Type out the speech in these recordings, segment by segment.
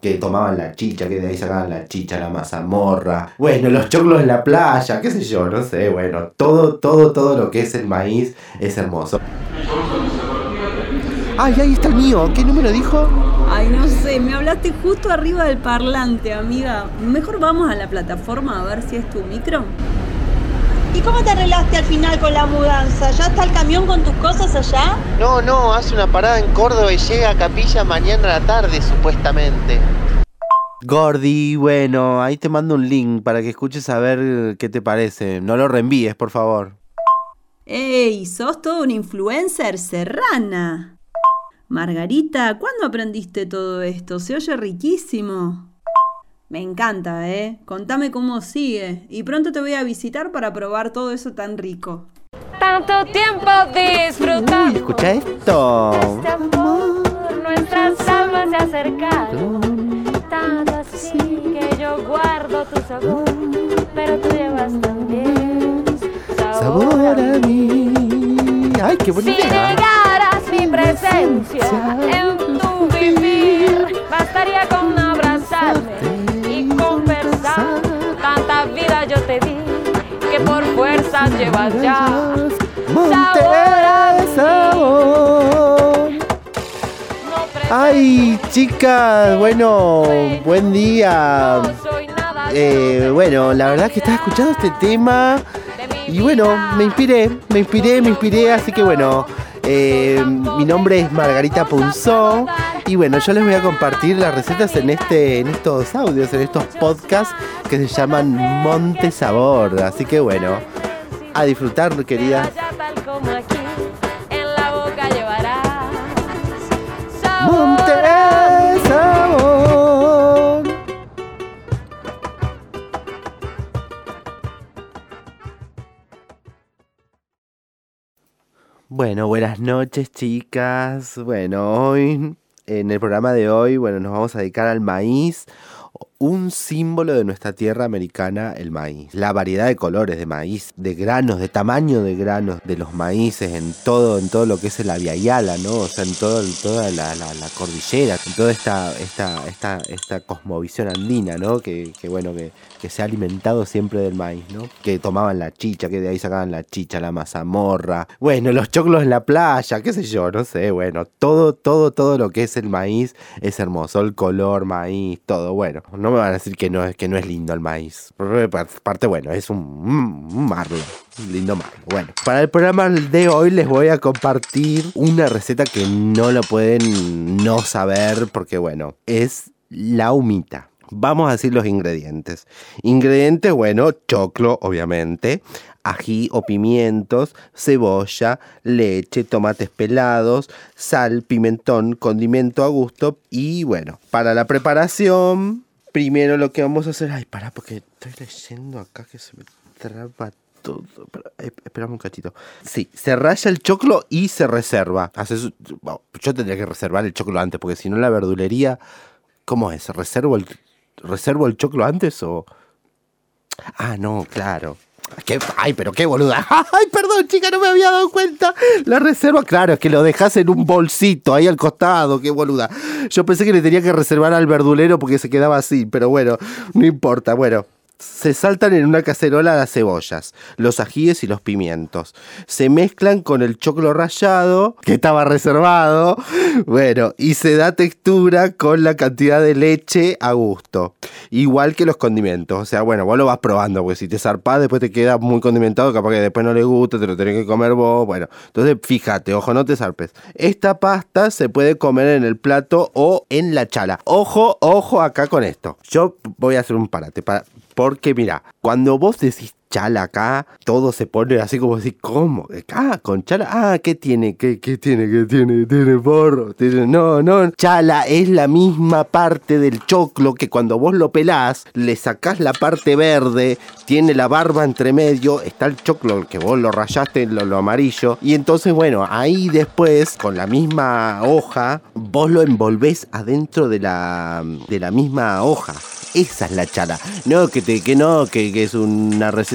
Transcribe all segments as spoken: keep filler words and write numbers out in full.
que tomaban la chicha, que de ahí sacaban la chicha, la mazamorra, bueno, los choclos en la playa, qué sé yo, no sé, bueno, todo, todo, todo lo que es el maíz es hermoso. Ay, ahí está el mío, ¿qué número dijo? Ay, no sé, me hablaste justo arriba del parlante, amiga. Mejor vamos a la plataforma a ver si es tu micro. ¿Y cómo te arreglaste al final con la mudanza? ¿Ya está el camión con tus cosas allá? No, no, hace una parada en Córdoba y llega a Capilla mañana a la tarde, supuestamente. Gordi, bueno, ahí te mando un link para que escuches a ver qué te parece. No lo reenvíes, por favor. ¡Ey! ¡Sos toda una influencer serrana! Margarita, ¿cuándo aprendiste todo esto? Se oye riquísimo. Me encanta, ¿eh? Contame cómo sigue. Y pronto te voy a visitar para probar todo eso tan rico. Tanto tiempo disfrutamos. Uy, escucha esto. Este amor, nuestras almas se acercaron. Tanto así que yo guardo tu sabor, pero tú llevas también sabor, sabor a mí. Ay, qué bonita. Si negaras mi presencia en tu vivir, bastaría con abrazarme y conversar. Tanta vida yo te di que por fuerzas llevas ya sabor a sabor. Ay, chicas, bueno, buen día. Eh, bueno, la verdad que estaba escuchando este tema y bueno, me inspiré, me inspiré, me inspiré, así que bueno, eh, mi nombre es Margarita Punzó y bueno, yo les voy a compartir las recetas en este, en estos audios, en estos podcasts que se llaman Monte Sabor, así que bueno, a disfrutar, queridas. Monte Sabor. Bueno, buenas noches, chicas. Bueno, hoy, en el programa de hoy, bueno, nos vamos a dedicar al maíz, un símbolo de nuestra tierra americana, el maíz. La variedad de colores de maíz, de granos, de tamaño de granos de los maíces en todo, en todo lo que es el Aviala, ¿no? O sea, en todo, en toda la, la, la cordillera, en toda esta, esta, esta, esta cosmovisión andina, ¿no? Que, que bueno, que, que se ha alimentado siempre del maíz, ¿no? Que tomaban la chicha, que de ahí sacaban la chicha, la mazamorra, bueno, los choclos en la playa, qué sé yo, no sé, bueno, todo, todo, todo lo que es el maíz es hermoso, el color, maíz, todo, bueno. No me van a decir que no es, que no es lindo el maíz. Por parte, bueno, es un, un marlo. Un lindo marlo. Bueno, para el programa de hoy les voy a compartir una receta que no lo pueden no saber porque, bueno, es la humita. Vamos a decir los ingredientes. Ingredientes, bueno, choclo, obviamente, ají o pimientos, cebolla, leche, tomates pelados, sal, pimentón, condimento a gusto. Y bueno, para la preparación, primero lo que vamos a hacer... Ay, pará, porque estoy leyendo acá que se me traba todo. Eh, esperame un cachito. Sí, se raya el choclo y se reserva. Haces, bueno, yo tendría que reservar el choclo antes, porque si no la verdulería... ¿Cómo es? ¿Reservo el, reservo el choclo antes o...? Ah, no, claro. ¿Qué? Ay, pero qué boluda. Ay, perdón, chica, no me había dado cuenta. La reserva, claro, es que lo dejas en un bolsito ahí al costado, qué boluda. Yo pensé que le tenía que reservar al verdulero porque se quedaba así, pero bueno, no importa. Bueno, se saltan en una cacerola las cebollas, los ajíes y los pimientos. Se mezclan con el choclo rallado, que estaba reservado. Bueno, y se da textura con la cantidad de leche a gusto. Igual que los condimentos. O sea, bueno, vos lo vas probando, porque si te zarpás después te queda muy condimentado, capaz que después no le gusta, te lo tenés que comer vos. Bueno, entonces fíjate, ojo, no te zarpes. Esta pasta se puede comer en el plato o en la chala. Ojo, ojo acá con esto. Yo voy a hacer un parate para... Porque mira, cuando vos decís chala acá, todo se pone así como así, ¿cómo? Ah, con chala, ah, ¿qué tiene? ¿Qué, qué tiene? ¿Qué tiene? ¿Tiene porro? ¿Tiene? No, no, chala es la misma parte del choclo que cuando vos lo pelás, le sacás la parte verde, tiene la barba entre medio, está el choclo que vos lo rayaste, lo, lo amarillo, y entonces bueno, ahí después, con la misma hoja, vos lo envolvés adentro de la, de la misma hoja. Esa es la chala. No, que, te, que no, que, que es una receta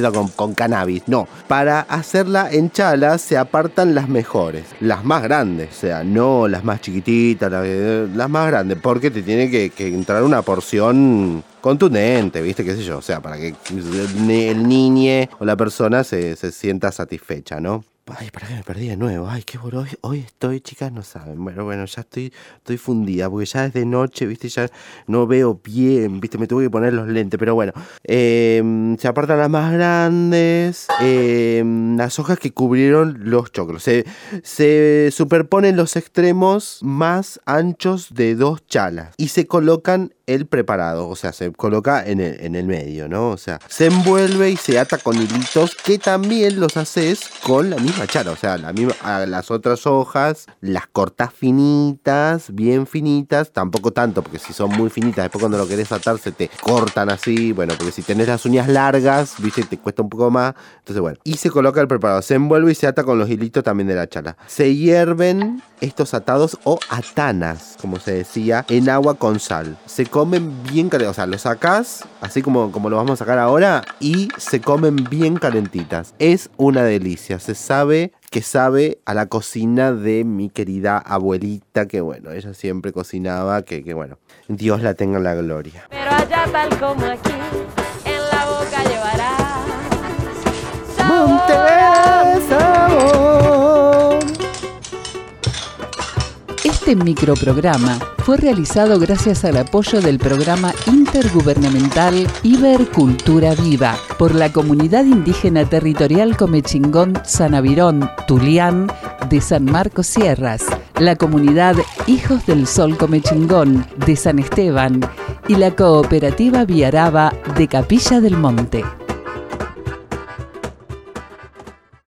receta con, con cannabis. No, para hacerla en chala se apartan las mejores, las más grandes, o sea, no las más chiquititas, las, las más grandes, porque te tiene que, que entrar una porción contundente, ¿viste? Qué sé yo, o sea, para que el niñe o la persona se, se sienta satisfecha, ¿no? Ay, para que me perdí de nuevo. Ay, qué bueno. Hoy, hoy estoy, chicas, no saben. Bueno, bueno, ya estoy, estoy fundida, porque ya es de noche, ¿viste? Ya no veo bien, ¿viste? Me tuve que poner los lentes, pero bueno. Eh, se apartan las más grandes, eh, las hojas que cubrieron los choclos. Se, se superponen los extremos más anchos de dos chalas y se colocan el preparado, o sea, se coloca en el, en el medio, ¿no? O sea, se envuelve y se ata con hilitos que también los haces con la misma chala, o sea, la misma, a las otras hojas las cortás finitas, bien finitas, tampoco tanto, porque si son muy finitas, después cuando lo querés atar se te cortan así, bueno, porque si tenés las uñas largas, viste, te cuesta un poco más, entonces bueno, y se coloca el preparado, se envuelve y se ata con los hilitos también de la chala. Se hierven estos atados o atanas, como se decía, en agua con sal. Se comen bien calentitas, o sea, los sacás, así como, como lo vamos a sacar ahora, y se comen bien calentitas. Es una delicia, se sabe que sabe a la cocina de mi querida abuelita, que bueno, ella siempre cocinaba, que, que bueno, Dios la tenga en la gloria. Pero allá tal como aquí, en la boca llevará Monte sabor. Este microprograma fue realizado gracias al apoyo del programa intergubernamental Ibercultura Viva por la Comunidad Indígena Territorial Comechingón Sanavirón Tulián de San Marcos Sierras, la Comunidad Hijos del Sol Comechingón de San Esteban y la Cooperativa Viaraba de Capilla del Monte.